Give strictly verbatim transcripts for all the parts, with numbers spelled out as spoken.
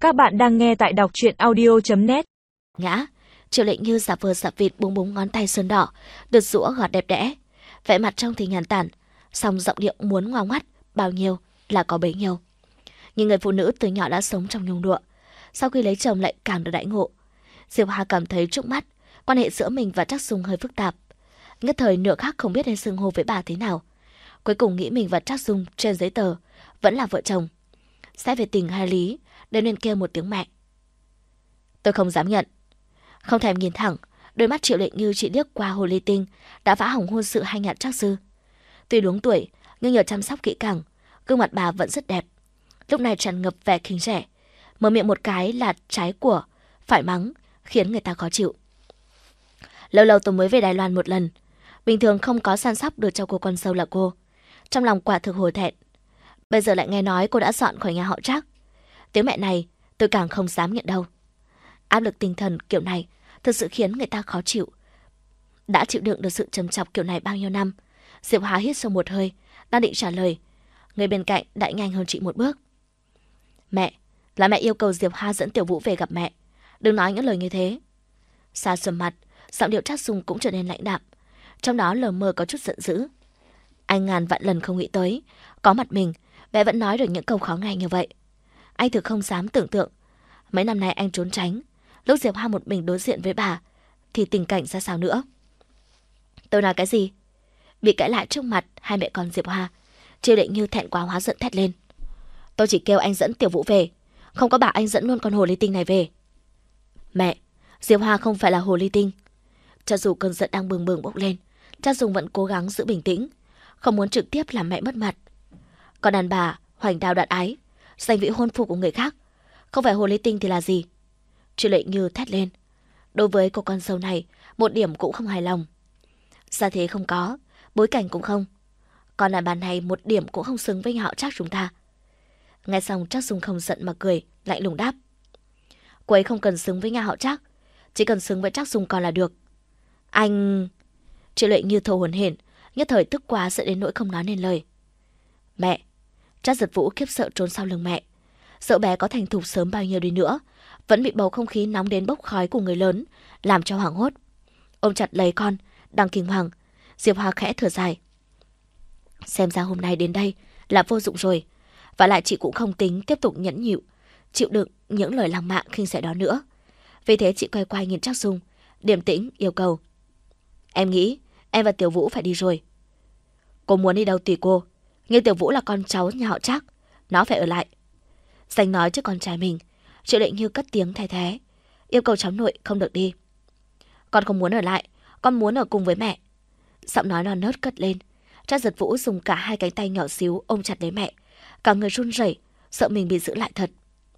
Các bạn đang nghe tại đọc truyện audio chấm net. Ngã, Triệu Lệnh Như giả vờ giả vịt búng búng ngón tay sơn đỏ, đượt rũa gọt đẹp đẽ. Vẻ mặt trông thì nhàn tản, song giọng điệu muốn ngoao ngoắt, bao nhiêu là có bấy nhiêu. Nhưng người phụ nữ từ nhỏ đã sống trong nhung lụa, sau khi lấy chồng lại càng được đãi ngộ. Diệp Hà cảm thấy trước mắt, quan hệ giữa mình và Trác Dung hơi phức tạp. Nhất thời nửa khác không biết nên xưng hô với bà thế nào. Cuối cùng nghĩ mình và Trác Dung trên giấy tờ vẫn là vợ chồng. Xét về tình hay lý, đều nên kêu một tiếng mẹ. Tôi không dám nhận. Không thèm nhìn thẳng, đôi mắt Triệu Lệnh Như chỉ liếc qua hồ ly tinh đã phá hỏng hôn sự hai nhạn Trác Dư. Tuy đúng tuổi, nhưng nhờ chăm sóc kỹ càng, gương mặt bà vẫn rất đẹp. Lúc này tràn ngập vẻ khinh rẻ, mở miệng một cái là trái của, phải mắng, khiến người ta khó chịu. Lâu lâu tôi mới về Đài Loan một lần, bình thường không có săn sóc được cho cô con dâu là cô. Trong lòng quả thực hổ thẹn. Bây giờ lại nghe nói cô đã dọn khỏi nhà họ Trác. Tiếng mẹ này tôi càng không dám nhận đâu. Áp lực tinh thần kiểu này thực sự khiến người ta khó chịu. Đã chịu đựng được sự trầm trọng kiểu này bao nhiêu năm, Diệp Hà hít sâu một hơi, đang định trả lời, người bên cạnh đã nhanh hơn chị một bước. Mẹ, là mẹ yêu cầu Diệp Hà dẫn Tiểu Vũ về gặp mẹ. Đừng nói những lời như thế. Xa sầm mặt, giọng điệu Trác Dung cũng trở nên lãnh đạm, trong đó lờ mờ có chút giận dữ. Anh ngàn vạn lần không nghĩ tới, có mặt mình, mẹ vẫn nói được những câu khó nghe như vậy. Anh thực không dám tưởng tượng, mấy năm nay anh trốn tránh, lúc Diệp Hà một mình đối diện với bà, thì tình cảnh ra sao nữa. Tôi nói cái gì? Bị cãi lại trước mặt hai mẹ con Diệp Hà, Triệu Lệnh Như thẹn quá hóa giận thét lên. Tôi chỉ kêu anh dẫn Tiểu Vũ về, không có bảo anh dẫn luôn con hồ ly tinh này về. Mẹ, Diệp Hà không phải là hồ ly tinh. Cho dù cơn giận đang bừng bừng bốc lên, Trác Dung vẫn cố gắng giữ bình tĩnh, không muốn trực tiếp làm mẹ mất mặt. Còn đàn bà hoành đao đoạt ái, giành vị hôn phu của người khác, không phải hồ ly tinh thì là gì? Triệu Lệnh Như thét lên. Đối với cô con dâu này, một điểm cũng không hài lòng. Gia thế không có, bối cảnh cũng không. Còn đàn bà này một điểm cũng không xứng với nhà họ Trác chúng ta. Nghe xong Trác Dung không giận mà cười, lạnh lùng đáp. Cô ấy không cần xứng với nhà họ Trác, chỉ cần xứng với Trác Dung còn là được. Anh... Triệu Lệnh Như thở hổn hển, nhất thời tức quá sợ đến nỗi không nói nên lời. Mẹ, Trác Giật Vũ khiếp sợ trốn sau lưng mẹ. Sợ bé có thành thục sớm bao nhiêu đi nữa, vẫn bị bầu không khí nóng đến bốc khói của người lớn làm cho hoảng hốt. Ôm chặt lấy con, đang kinh hoàng, Diệp Hà khẽ thở dài. Xem ra hôm nay đến đây là vô dụng rồi, và lại chị cũng không tính tiếp tục nhẫn nhịu, chịu đựng những lời lăng mạ khinh rẻ đó nữa. Vì thế chị quay quay nhìn Trác Dung, điềm tĩnh yêu cầu. Em nghĩ em và Tiểu Vũ phải đi rồi. Cô muốn đi đâu tùy cô, nhưng Tiểu Vũ là con cháu nhà họ Trác, nó phải ở lại. Danh nói trước con trai mình, Triệu Lệnh Như cất tiếng thay thế, yêu cầu cháu nội không được đi. Con không muốn ở lại, con muốn ở cùng với mẹ. Giọng nói non nớt cất lên. Trác Giật Vũ dùng cả hai cánh tay nhỏ xíu ôm chặt lấy mẹ, cả người run rẩy, sợ mình bị giữ lại thật.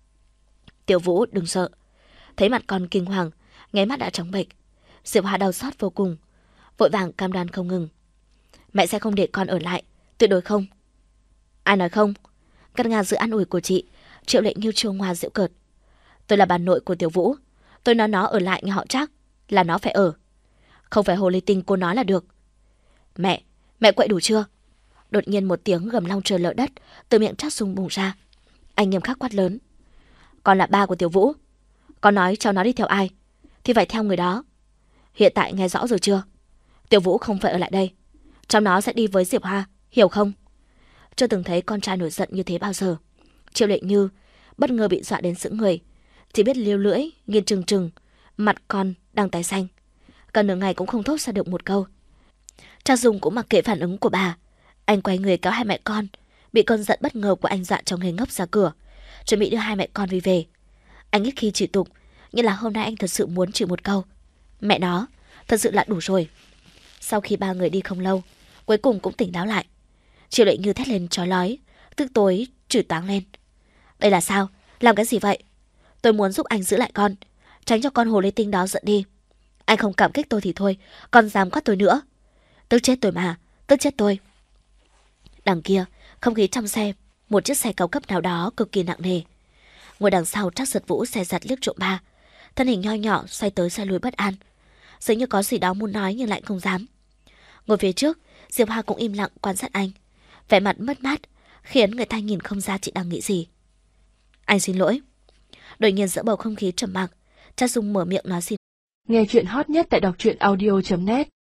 Tiểu Vũ đừng sợ. Thấy mặt con kinh hoàng, nháy mắt đã trắng bệch. Diệp Hà đau xót vô cùng, vội vàng cam đoan không ngừng. Mẹ sẽ không để con ở lại, tuyệt đối không. Ai nói không? Cắt ngang sự an ủi của chị, Triệu Lệnh Như trêu ngoa giễu cợt. Tôi là bà nội của Tiểu Vũ, tôi nói nó ở lại nhà họ Trác là nó phải ở. Không phải hồ ly tinh cô nói là được. Mẹ, mẹ quậy đủ chưa? Đột nhiên một tiếng gầm long trời lở đất từ miệng Trác Dung bùng ra. Anh nghiêm khắc quát lớn. Con là ba của Tiểu Vũ, con nói cháu nó đi theo ai thì phải theo người đó. Hiện tại nghe rõ rồi chưa? Tiểu Vũ không phải ở lại đây, cháu nó sẽ đi với Diệp Hà, hiểu không? Chưa từng thấy con trai nổi giận như thế bao giờ. Triệu Lệnh Như bất ngờ bị dọa đến sững người, chỉ biết liêu lưỡi nghiền trừng trừng, mặt con đang tái xanh, cả nửa ngày cũng không thốt ra được một câu. Trác Dung cũng mặc kệ phản ứng của bà, anh quay người kéo hai mẹ con bị cơn giận bất ngờ của anh dọa cho ngây ngốc ra cửa, chuẩn bị đưa hai mẹ con đi về. Anh ít khi chửi tục, nhưng là hôm nay anh thật sự muốn chửi một câu. Mẹ nó, thật sự là đủ rồi. Sau khi ba người đi không lâu, cuối cùng cũng tỉnh táo lại. Triệu Lệnh Như thét lên chói lói, tức tối chửi toáng lên. Đây là sao? Làm cái gì vậy? Tôi muốn giúp anh giữ lại con, tránh cho con hồ ly tinh đó giận đi. Anh không cảm kích tôi thì thôi, còn dám quát tôi nữa. Tức chết tôi mà, tức chết tôi. Đằng kia, không khí trong xe, một chiếc xe cao cấp nào đó cực kỳ nặng nề. Ngồi đằng sau Trác Giật Vũ xe giặt liếc trộm ba, thân hình nho nhỏ xoay tới xoay lui bất an, dường như có gì đó muốn nói nhưng lại không dám. Ngồi phía trước, Diệp Hà cũng im lặng quan sát anh, vẻ mặt mất mát khiến người ta nhìn không ra chị đang nghĩ gì. Anh xin lỗi. Đột nhiên giữa bầu không khí trầm mặc, Cha Dung mở miệng nói xin. Nghe chuyện hot nhất tại đọc truyện audio chấm net.